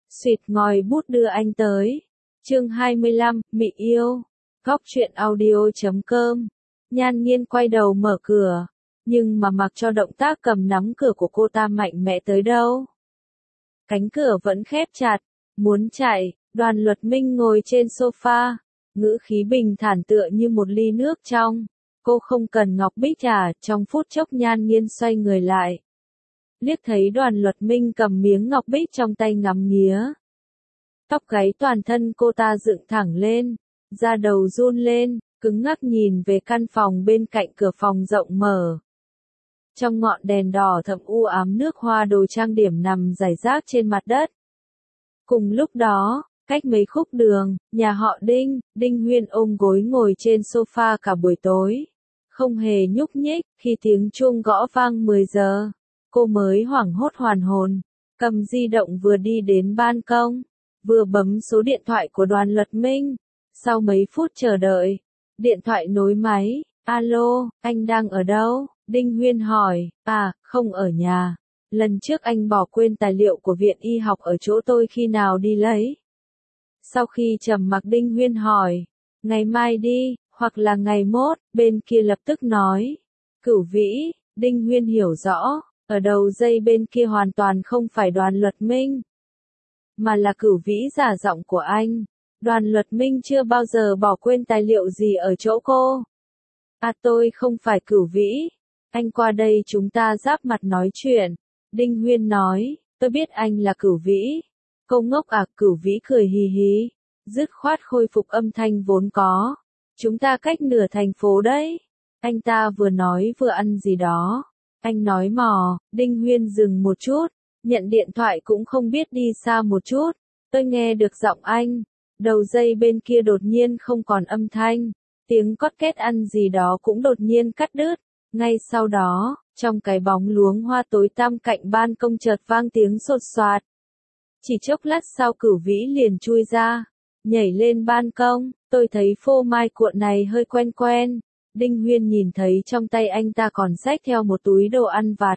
Xuyệt ngòi bút đưa anh tới. Chương 25, Mị yêu. Góc truyện audio.com. Nhan Nghiên quay đầu mở cửa, nhưng mà mặc cho động tác cầm nắm cửa của cô ta mạnh mẽ tới đâu. Cánh cửa vẫn khép chặt, muốn chạy, Đoàn Luật Minh ngồi trên sofa, ngữ khí bình thản tựa như một ly nước trong. Cô không cần ngọc bích trả, trong phút chốc Nhan Nghiên xoay người lại. Liếc thấy Đoàn Luật Minh cầm miếng ngọc bích trong tay ngắm nghía. Tóc gáy toàn thân cô ta dựng thẳng lên, da đầu run lên, cứng ngắc nhìn về căn phòng bên cạnh cửa phòng rộng mở. Trong ngọn đèn đỏ thẫm u ám nước hoa đồ trang điểm nằm rải rác trên mặt đất. Cùng lúc đó, cách mấy khúc đường, nhà họ Đinh Huyên ôm gối ngồi trên sofa cả buổi tối. Không hề nhúc nhích, khi tiếng chuông gõ vang 10 giờ, cô mới hoảng hốt hoàn hồn, cầm di động vừa đi đến ban công, vừa bấm số điện thoại của Đoàn Luật Minh. Sau mấy phút chờ đợi, điện thoại nối máy. Alo, anh đang ở đâu? Đinh Huyên hỏi. À, không ở nhà. Lần trước anh bỏ quên tài liệu của viện y học ở chỗ tôi, khi nào đi lấy? Sau khi trầm mặc Đinh Huyên hỏi. Ngày mai đi, hoặc là ngày mốt, bên kia lập tức nói. Cửu Vĩ. Đinh Huyên hiểu rõ, ở đầu dây bên kia hoàn toàn không phải Đoàn Luật Minh, mà là Cửu Vĩ giả giọng của anh. Đoàn Luật Minh chưa bao giờ bỏ quên tài liệu gì ở chỗ cô. À, tôi không phải Cửu Vĩ. Anh qua đây chúng ta giáp mặt nói chuyện. Đinh Huyên nói, tôi biết anh là Cửu Vĩ. Cô ngốc à? Cửu Vĩ cười hì hì, dứt khoát khôi phục âm thanh vốn có. Chúng ta cách nửa thành phố đấy. Anh ta vừa nói vừa ăn gì đó. Anh nói mò. Đinh Huyên dừng một chút, nhận điện thoại cũng không biết đi xa một chút. Tôi nghe được giọng anh. Đầu dây bên kia đột nhiên không còn âm thanh, tiếng cót két ăn gì đó cũng đột nhiên cắt đứt. Ngay sau đó, trong cái bóng luống hoa tối tăm cạnh ban công chợt vang tiếng sột soạt. Chỉ chốc lát sau Cửu Vĩ liền chui ra, nhảy lên ban công. Tôi thấy phô mai cuộn này hơi quen quen. Đinh Huyên nhìn thấy trong tay anh ta còn xách theo một túi đồ ăn vặt.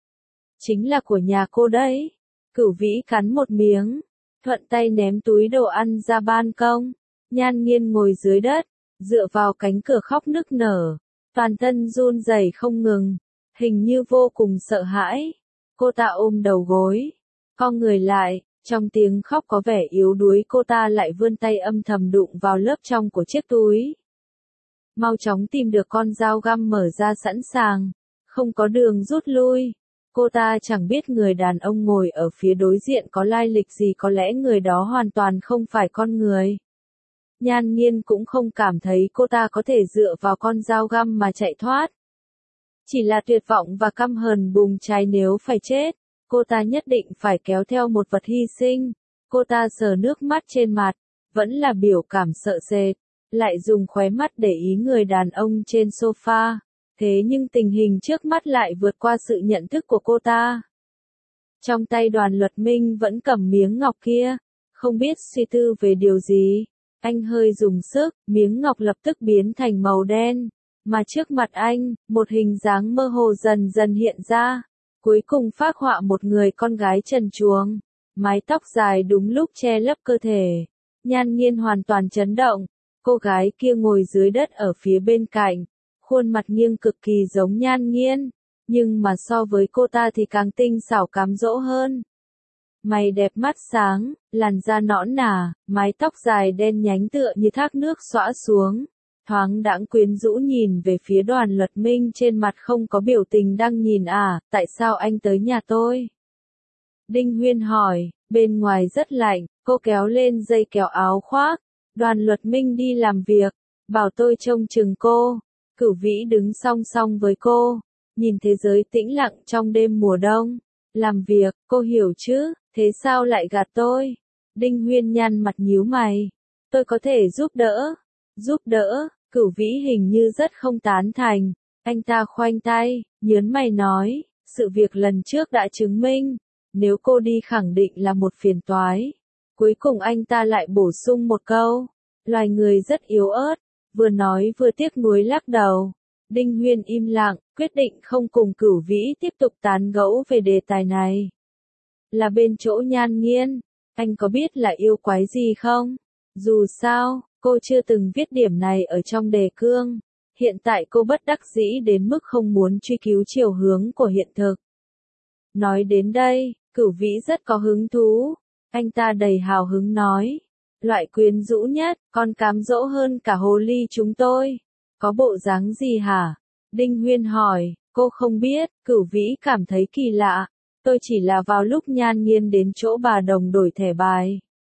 Chính là của nhà cô đấy. Cửu Vĩ cắn một miếng, thuận tay ném túi đồ ăn ra ban công. Nhan Nghiên ngồi dưới đất, dựa vào cánh cửa khóc nức nở, toàn thân run rẩy không ngừng, hình như vô cùng sợ hãi. Cô ta ôm đầu gối, co người lại, trong tiếng khóc có vẻ yếu đuối cô ta lại vươn tay âm thầm đụng vào lớp trong của chiếc túi. Mau chóng tìm được con dao găm mở ra sẵn sàng, không có đường rút lui. Cô ta chẳng biết người đàn ông ngồi ở phía đối diện có lai lịch gì, có lẽ người đó hoàn toàn không phải con người. Nhan Nghiên cũng không cảm thấy cô ta có thể dựa vào con dao găm mà chạy thoát. Chỉ là tuyệt vọng và căm hờn bùng cháy, nếu phải chết, cô ta nhất định phải kéo theo một vật hy sinh. Cô ta sờ nước mắt trên mặt, vẫn là biểu cảm sợ sệt, lại dùng khóe mắt để ý người đàn ông trên sofa. Thế nhưng tình hình trước mắt lại vượt qua sự nhận thức của cô ta. Trong tay Đoàn Luật Minh vẫn cầm miếng ngọc kia, không biết suy tư về điều gì. Anh hơi dùng sức, miếng ngọc lập tức biến thành màu đen, mà trước mặt anh, một hình dáng mơ hồ dần dần hiện ra. Cuối cùng phác họa một người con gái trần truồng, mái tóc dài đúng lúc che lấp cơ thể. Nhan Nghiên hoàn toàn chấn động, cô gái kia ngồi dưới đất ở phía bên cạnh. Khuôn mặt nghiêng cực kỳ giống Nhan Nghiên, nhưng mà so với cô ta thì càng tinh xảo cám dỗ hơn. Mày đẹp mắt sáng, làn da nõn nà, mái tóc dài đen nhánh tựa như thác nước xõa xuống. Thoáng đãng quyến rũ nhìn về phía Đoàn Luật Minh, trên mặt không có biểu tình đang nhìn. À, tại sao anh tới nhà tôi? Đinh Huyên hỏi. Bên ngoài rất lạnh, cô kéo lên dây kéo áo khoác. Đoàn Luật Minh đi làm việc, bảo tôi trông chừng cô. Cửu Vĩ đứng song song với cô, nhìn thế giới tĩnh lặng trong đêm mùa đông. Làm việc, cô hiểu chứ, thế sao lại gạt tôi? Đinh Huyên nhăn mặt nhíu mày. Tôi có thể giúp đỡ. Giúp đỡ? Cửu Vĩ hình như rất không tán thành. Anh ta khoanh tay, nhớn mày nói, sự việc lần trước đã chứng minh, nếu cô đi khẳng định là một phiền toái. Cuối cùng anh ta lại bổ sung một câu, loài người rất yếu ớt. Vừa nói vừa tiếc nuối lắc đầu. Đinh Huyên im lặng, quyết định không cùng Cửu Vĩ tiếp tục tán gẫu về đề tài này. Là bên chỗ Nhan Nghiên, Anh có biết là yêu quái gì không? Dù sao, cô chưa từng viết điểm này ở trong đề cương. Hiện tại cô bất đắc dĩ đến mức không muốn truy cứu chiều hướng của hiện thực. Nói đến đây, Cửu Vĩ rất có hứng thú. Anh ta đầy hào hứng nói. Loại quyến rũ nhất, còn cám dỗ hơn cả hồ ly chúng tôi. Có bộ dáng gì hả? Đinh Huyên hỏi, cô không biết, Cửu Vĩ cảm thấy kỳ lạ. Tôi chỉ là vào lúc Nhan Nghiên đến chỗ bà Đồng đổi thẻ bài.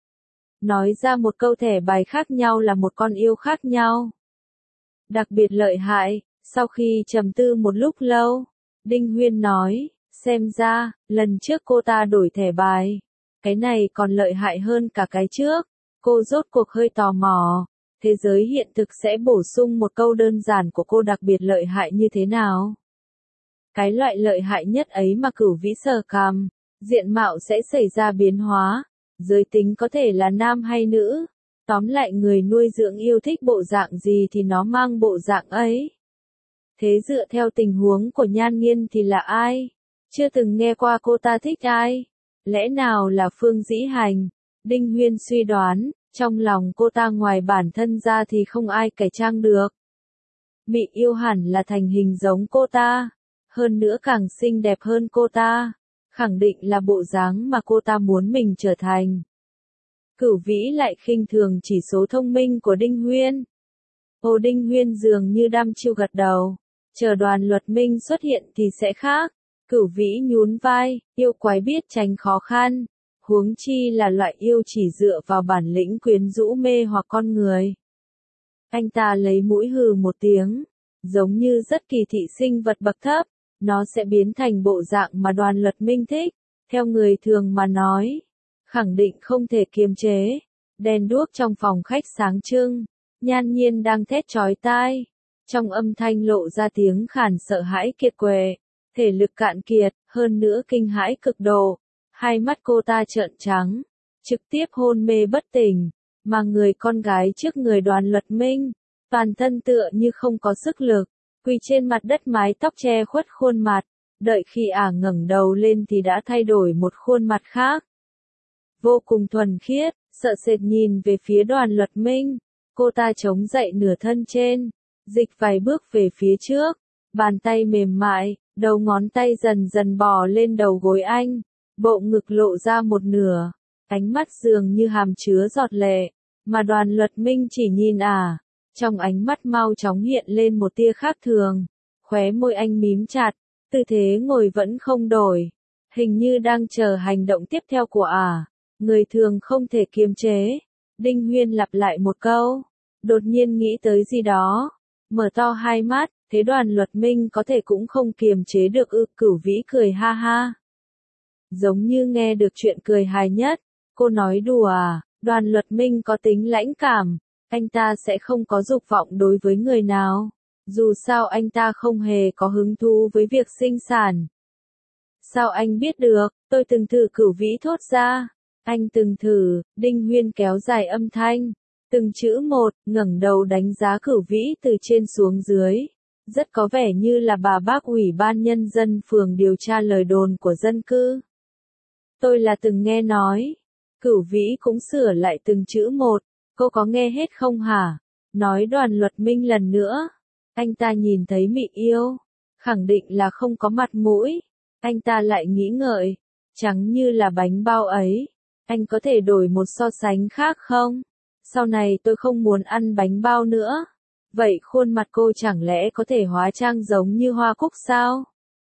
Nói ra một câu thẻ bài khác nhau là một con yêu khác nhau. Đặc biệt lợi hại, sau khi trầm tư một lúc lâu, Đinh Huyên nói, xem ra, lần trước cô ta đổi thẻ bài. Cái này còn lợi hại hơn cả cái trước. Cô rốt cuộc hơi tò mò. Thế giới hiện thực sẽ bổ sung một câu đơn giản của cô đặc biệt lợi hại như thế nào? Cái loại lợi hại nhất ấy mà Cửu Vĩ sờ cằm, diện mạo sẽ xảy ra biến hóa, giới tính có thể là nam hay nữ, tóm lại người nuôi dưỡng yêu thích bộ dạng gì thì nó mang bộ dạng ấy. Thế dựa theo tình huống của Nhan Nghiên thì là ai? Chưa từng nghe qua cô ta thích ai? Lẽ nào là Phương Dĩ Hành? Đinh Huyên suy đoán, trong lòng cô ta ngoài bản thân ra thì không ai cải trang được. Mị yêu hẳn là thành hình giống cô ta, hơn nữa càng xinh đẹp hơn cô ta, khẳng định là bộ dáng mà cô ta muốn mình trở thành. Cửu Vĩ lại khinh thường chỉ số thông minh của Đinh Huyên. Hồ Đinh Huyên dường như đăm chiêu gật đầu, chờ Đoàn Luật Minh xuất hiện thì sẽ khác. Cửu Vĩ nhún vai, yêu quái biết tránh khó khăn, huống chi là loại yêu chỉ dựa vào bản lĩnh quyến rũ mê hoặc con người. Anh ta lấy mũi hừ một tiếng, giống như rất kỳ thị sinh vật bậc thấp, nó sẽ biến thành bộ dạng mà Đoàn Luật Minh thích, theo người thường mà nói, khẳng định không thể kiềm chế. Đèn đuốc trong phòng khách sáng trưng, Nhan Nhiên đang thét chói tai, trong âm thanh lộ ra tiếng khàn sợ hãi kiệt quệ, thể lực cạn kiệt, hơn nữa kinh hãi cực độ, hai mắt cô ta trợn trắng, trực tiếp hôn mê bất tỉnh, mà người con gái trước người Đoàn Luật Minh, toàn thân tựa như không có sức lực, quỳ trên mặt đất mái tóc che khuất khuôn mặt, đợi khi ngẩng đầu lên thì đã thay đổi một khuôn mặt khác. Vô cùng thuần khiết, sợ sệt nhìn về phía Đoàn Luật Minh, cô ta chống dậy nửa thân trên, dịch vài bước về phía trước, bàn tay mềm mại, đầu ngón tay dần dần bò lên đầu gối anh, bộ ngực lộ ra một nửa, ánh mắt dường như hàm chứa giọt lệ, mà Đoàn Luật Minh chỉ nhìn trong ánh mắt mau chóng hiện lên một tia khác thường, khóe môi anh mím chặt, tư thế ngồi vẫn không đổi, hình như đang chờ hành động tiếp theo của người thường không thể kiềm chế. Đinh Huyên lặp lại một câu, đột nhiên nghĩ tới gì đó, mở to hai mắt, thế Đoàn Luật Minh có thể cũng không kiềm chế được Cửu Vĩ cười ha ha. Giống như nghe được chuyện cười hài nhất, cô nói đùa Đoàn Luật Minh có tính lãnh cảm, anh ta sẽ không có dục vọng đối với người nào, dù sao anh ta không hề có hứng thú với việc sinh sản. Sao anh biết được, tôi từng thử, Cửu Vĩ thốt ra. Anh từng thử, Đinh Huyên kéo dài âm thanh, từng chữ một, ngẩng đầu đánh giá Cửu Vĩ từ trên xuống dưới. Rất có vẻ như là bà bác Ủy ban Nhân dân phường điều tra lời đồn của dân cư. Tôi là từng nghe nói. Cửu Vĩ cũng sửa lại từng chữ một, cô có nghe hết không hả? Nói Đoàn Luật Minh lần nữa. Anh ta nhìn thấy Mị Yêu, khẳng định là không có mặt mũi. Anh ta lại nghĩ ngợi, trắng như là bánh bao ấy. Anh có thể đổi một so sánh khác không? Sau này tôi không muốn ăn bánh bao nữa. Vậy khuôn mặt cô chẳng lẽ có thể hóa trang giống như Hoa Cúc sao?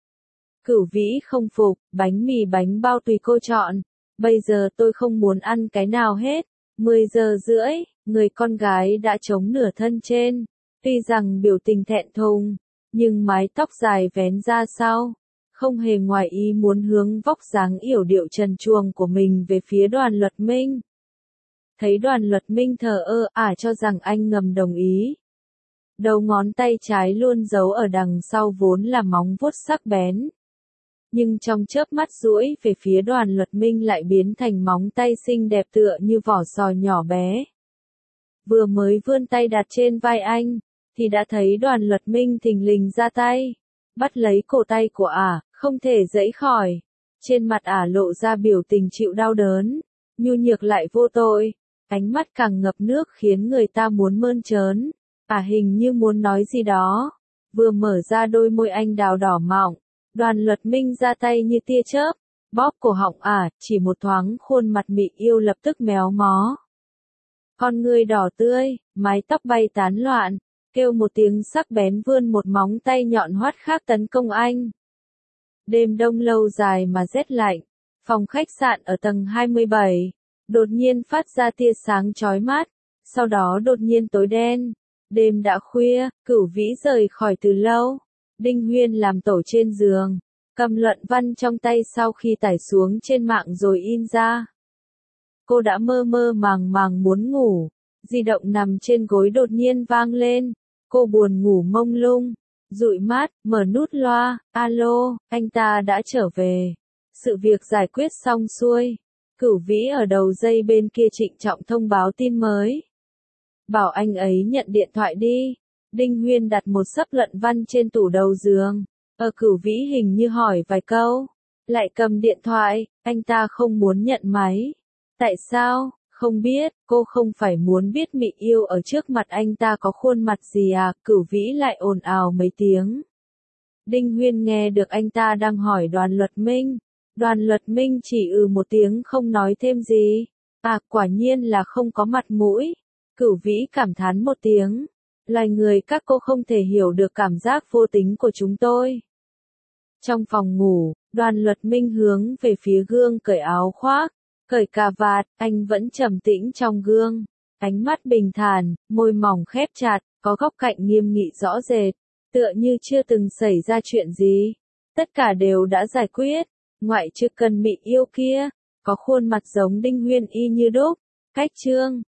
Cửu Vĩ không phục, bánh mì bánh bao tùy cô chọn. Bây giờ tôi không muốn ăn cái nào hết. 10 giờ rưỡi, người con gái đã chống nửa thân trên. Tuy rằng biểu tình thẹn thùng, nhưng mái tóc dài vén ra sau. Không hề ngoài ý muốn hướng vóc dáng yểu điệu trần truồng của mình về phía Đoàn Luật Minh. Thấy Đoàn Luật Minh thờ ơ cho rằng anh ngầm đồng ý. Đầu ngón tay trái luôn giấu ở đằng sau vốn là móng vuốt sắc bén. Nhưng trong chớp mắt duỗi về phía Đoàn Luật Minh lại biến thành móng tay xinh đẹp tựa như vỏ sò nhỏ bé. Vừa mới vươn tay đặt trên vai anh, thì đã thấy Đoàn Luật Minh thình lình ra tay, bắt lấy cổ tay của không thể giãy khỏi. Trên mặt lộ ra biểu tình chịu đau đớn. nhu nhược lại vô tội, ánh mắt càng ngập nước khiến người ta muốn mơn trớn. Hình như muốn nói gì đó, vừa mở ra đôi môi anh đào đỏ mọng, Đoàn Luật Minh ra tay như tia chớp, bóp cổ họng chỉ một thoáng khuôn mặt mị yêu lập tức méo mó. Con ngươi đỏ tươi, mái tóc bay tán loạn, kêu một tiếng sắc bén vươn một móng tay nhọn hoắt khác tấn công anh. Đêm đông lâu dài mà rét lạnh, phòng khách sạn ở tầng 27, đột nhiên phát ra tia sáng chói mắt, sau đó đột nhiên tối đen. Đêm đã khuya, Cửu Vĩ rời khỏi từ lâu. Đinh Huyên làm tổ trên giường, cầm luận văn trong tay sau khi tải xuống trên mạng rồi in ra. Cô đã mơ mơ màng màng muốn ngủ, di động nằm trên gối đột nhiên vang lên, cô buồn ngủ mông lung, dụi mắt, mở nút loa, alo, anh ta đã trở về. Sự việc giải quyết xong xuôi, Cửu Vĩ ở đầu dây bên kia trịnh trọng thông báo tin mới. Bảo anh ấy nhận điện thoại đi. Đinh Huyên đặt một xấp luận văn trên tủ đầu giường. Cửu Vĩ hình như hỏi vài câu, lại cầm điện thoại, anh ta không muốn nhận máy. Tại sao? Không biết, cô không phải muốn biết Mị Yêu ở trước mặt anh ta có khuôn mặt gì à? Cửu Vĩ lại ồn ào mấy tiếng. Đinh Huyên nghe được anh ta đang hỏi Đoàn Luật Minh. Đoàn Luật Minh chỉ một tiếng không nói thêm gì. Quả nhiên là không có mặt mũi. Cửu Vĩ cảm thán một tiếng. Loài người các cô không thể hiểu được cảm giác vô tính của chúng tôi. Trong phòng ngủ, Đoàn Luật Minh hướng về phía gương cởi áo khoác, cởi cà vạt, anh vẫn trầm tĩnh trong gương. Ánh mắt bình thản, môi mỏng khép chặt, có góc cạnh nghiêm nghị rõ rệt, tựa như chưa từng xảy ra chuyện gì. Tất cả đều đã giải quyết, ngoại trừ cần Mị Yêu kia, có khuôn mặt giống Đinh Huyên y như đúc. Cách chương